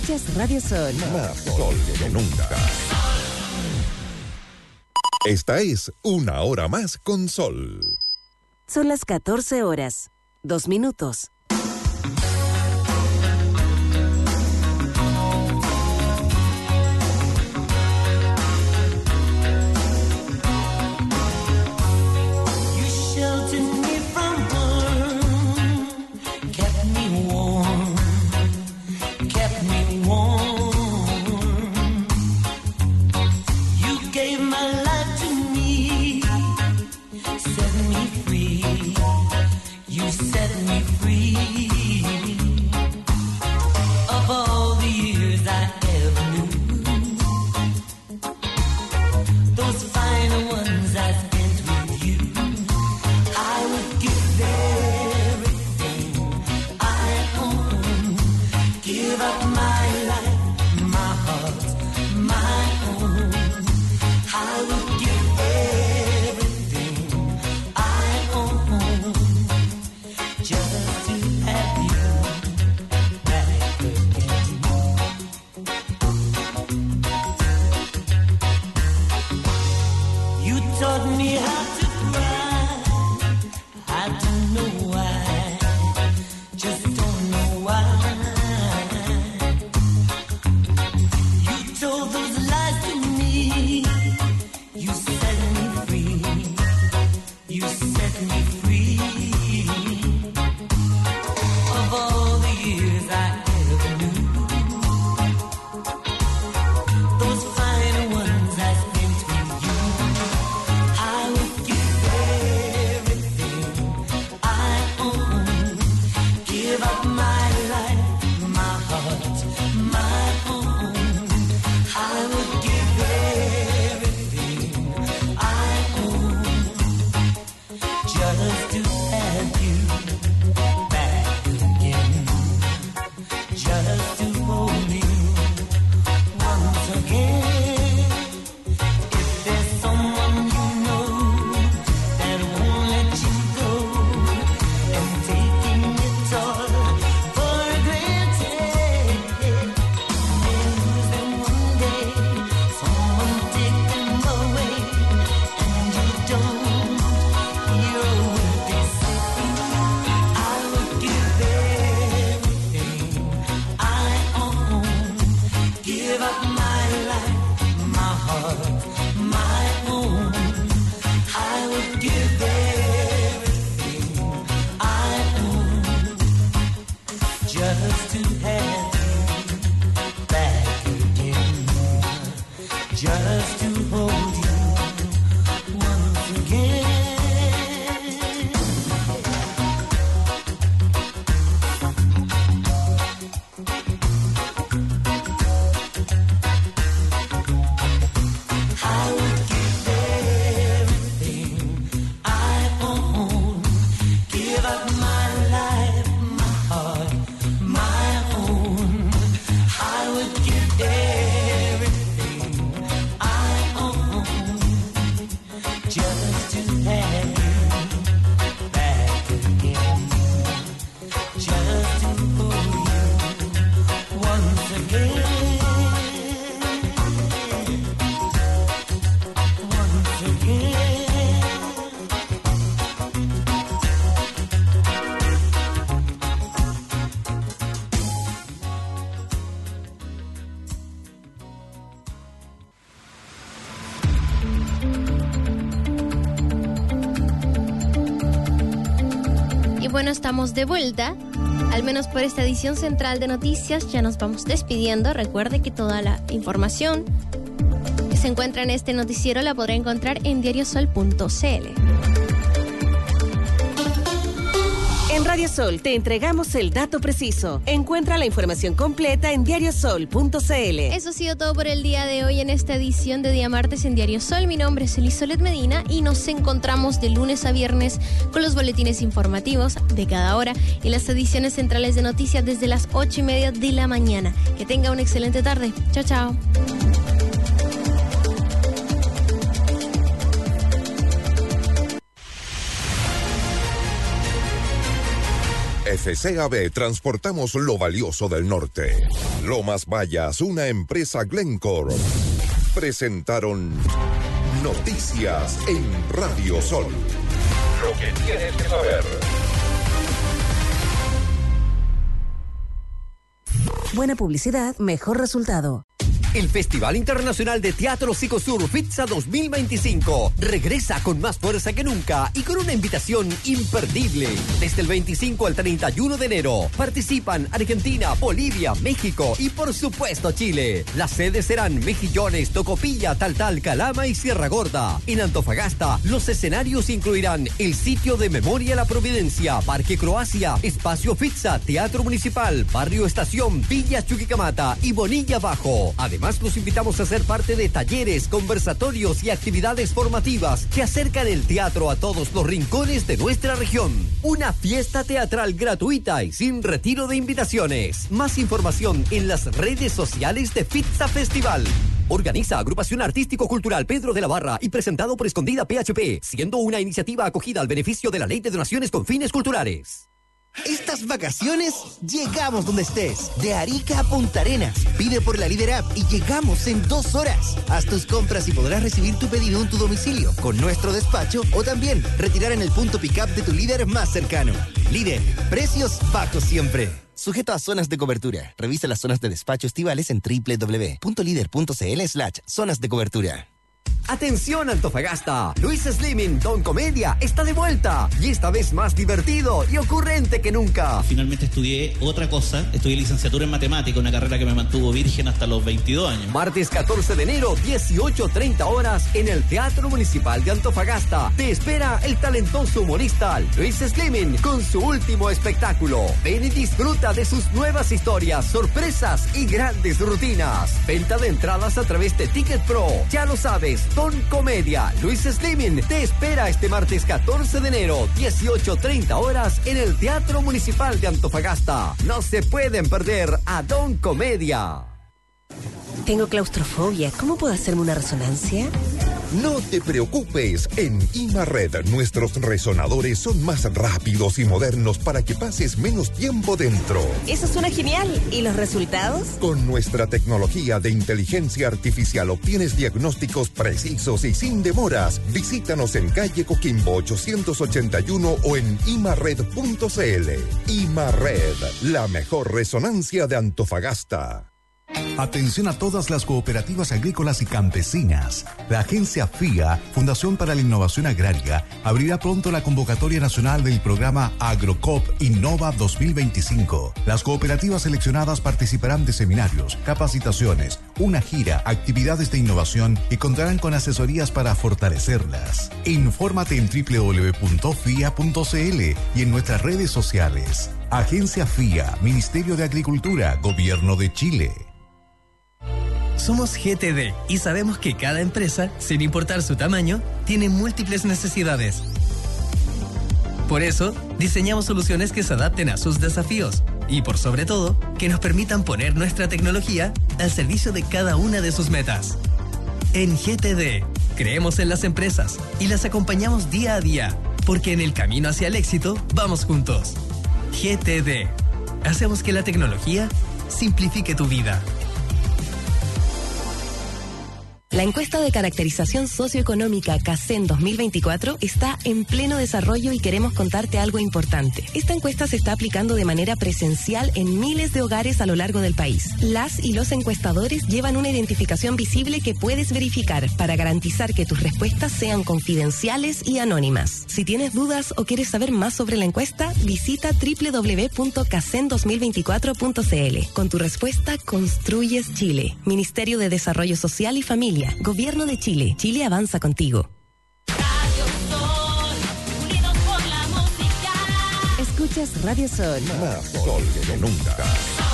Noticias Radio Sol. Más sol que nunca. Esta es Una Hora Más con Sol. Son las 14 horas, 2 minutos. Bueno, estamos de vuelta, al menos por esta edición central de noticias. Ya nos vamos despidiendo. Recuerde que toda la información que se encuentra en este noticiero la podrá encontrar en diariosol.cl. En Radio Sol te entregamos el dato preciso. Encuentra la información completa en diariosol.cl. Eso ha sido todo por el día de hoy en esta edición de Día Martes en Diario Sol. Mi nombre es Elisolet Medina y nos encontramos de lunes a viernes con los boletines informativos de cada hora y las ediciones centrales de noticias desde las 8:30 de la mañana. Que tenga una excelente tarde. Chao, chao. FCAB transportamos lo valioso del norte. Lomas Vallas, una empresa Glencore, presentaron Noticias en Radio Sol. Lo que tienes que saber. Buena publicidad, mejor resultado. El Festival Internacional de Teatro Psicosur FITSA 2025 regresa con más fuerza que nunca y con una invitación imperdible. Desde el 25 al 31 de enero participan Argentina, Bolivia, México y por supuesto Chile. Las sedes serán Mejillones, Tocopilla, Taltal, Calama y Sierra Gorda. En Antofagasta, los escenarios incluirán el sitio de Memoria La Providencia, Parque Croacia, Espacio FITSA, Teatro Municipal, Barrio Estación, Villa Chuquicamata y Bonilla Bajo. Además, los invitamos a ser parte de talleres, conversatorios y actividades formativas que acercan el teatro a todos los rincones de nuestra región. Una fiesta teatral gratuita y sin retiro de invitaciones. Más información en las redes sociales de FITSA Festival. Organiza Agrupación Artístico Cultural Pedro de la Barra y presentado por Escondida PHP, siendo una iniciativa acogida al beneficio de la Ley de Donaciones con fines culturales. Estas vacaciones llegamos donde estés. De Arica a Punta Arenas. Pide por la Líder App y llegamos en 2 horas. Haz tus compras y podrás recibir tu pedido en tu domicilio con nuestro despacho o también retirar en el punto pick-up de tu líder más cercano. Líder, precios bajos siempre. Sujeto a zonas de cobertura. Revisa las zonas de despacho estivales en www.lider.cl/zonas de cobertura. ¡Atención, Antofagasta! Luis Slimming, Don Comedia, está de vuelta y esta vez más divertido y ocurrente que nunca. Finalmente estudié otra cosa, estudié licenciatura en matemática, una carrera que me mantuvo virgen hasta los 22 años. Martes 14 de enero, 18:30 horas, en el Teatro Municipal de Antofagasta. Te espera el talentoso humorista Luis Slimming con su último espectáculo. Ven y disfruta de sus nuevas historias, sorpresas y grandes rutinas. Venta de entradas a través de Ticket Pro. Ya lo sabes, Don Comedia, Luis Slimming te espera este martes 14 de enero, 18:30 horas, en el Teatro Municipal de Antofagasta. No se pueden perder a Don Comedia. Tengo claustrofobia. ¿Cómo puedo hacerme una resonancia? No te preocupes, en IMARRED nuestros resonadores son más rápidos y modernos para que pases menos tiempo dentro. Eso suena genial. ¿Y los resultados? Con nuestra tecnología de inteligencia artificial obtienes diagnósticos precisos y sin demoras. Visítanos en calle Coquimbo 881 o en imarred.cl. IMARRED, la mejor resonancia de Antofagasta. Atención a todas las cooperativas agrícolas y campesinas. La agencia FIA, Fundación para la Innovación Agraria, abrirá pronto la convocatoria nacional del programa AgroCop Innova 2025. Las cooperativas seleccionadas participarán de seminarios, capacitaciones, una gira, actividades de innovación y contarán con asesorías para fortalecerlas. Infórmate en www.fia.cl y en nuestras redes sociales. Agencia FIA, Ministerio de Agricultura, Gobierno de Chile. Somos GTD y sabemos que cada empresa, sin importar su tamaño, tiene múltiples necesidades. Por eso, diseñamos soluciones que se adapten a sus desafíos y, por sobre todo, que nos permitan poner nuestra tecnología al servicio de cada una de sus metas. En GTD, creemos en las empresas y las acompañamos día a día, porque en el camino hacia el éxito vamos juntos. GTD. Hacemos que la tecnología simplifique tu vida. La encuesta de caracterización socioeconómica CACEN 2024 está en pleno desarrollo y queremos contarte algo importante. Esta encuesta se está aplicando de manera presencial en miles de hogares a lo largo del país. Las y los encuestadores llevan una identificación visible que puedes verificar para garantizar que tus respuestas sean confidenciales y anónimas. Si tienes dudas o quieres saber más sobre la encuesta, visita www.cacen2024.cl. Con tu respuesta construyes Chile. Ministerio de Desarrollo Social y Familia. Gobierno de Chile. Chile avanza contigo. Radio Sol, unidos por la música. Escuchas Radio Sol. Más sol que nunca.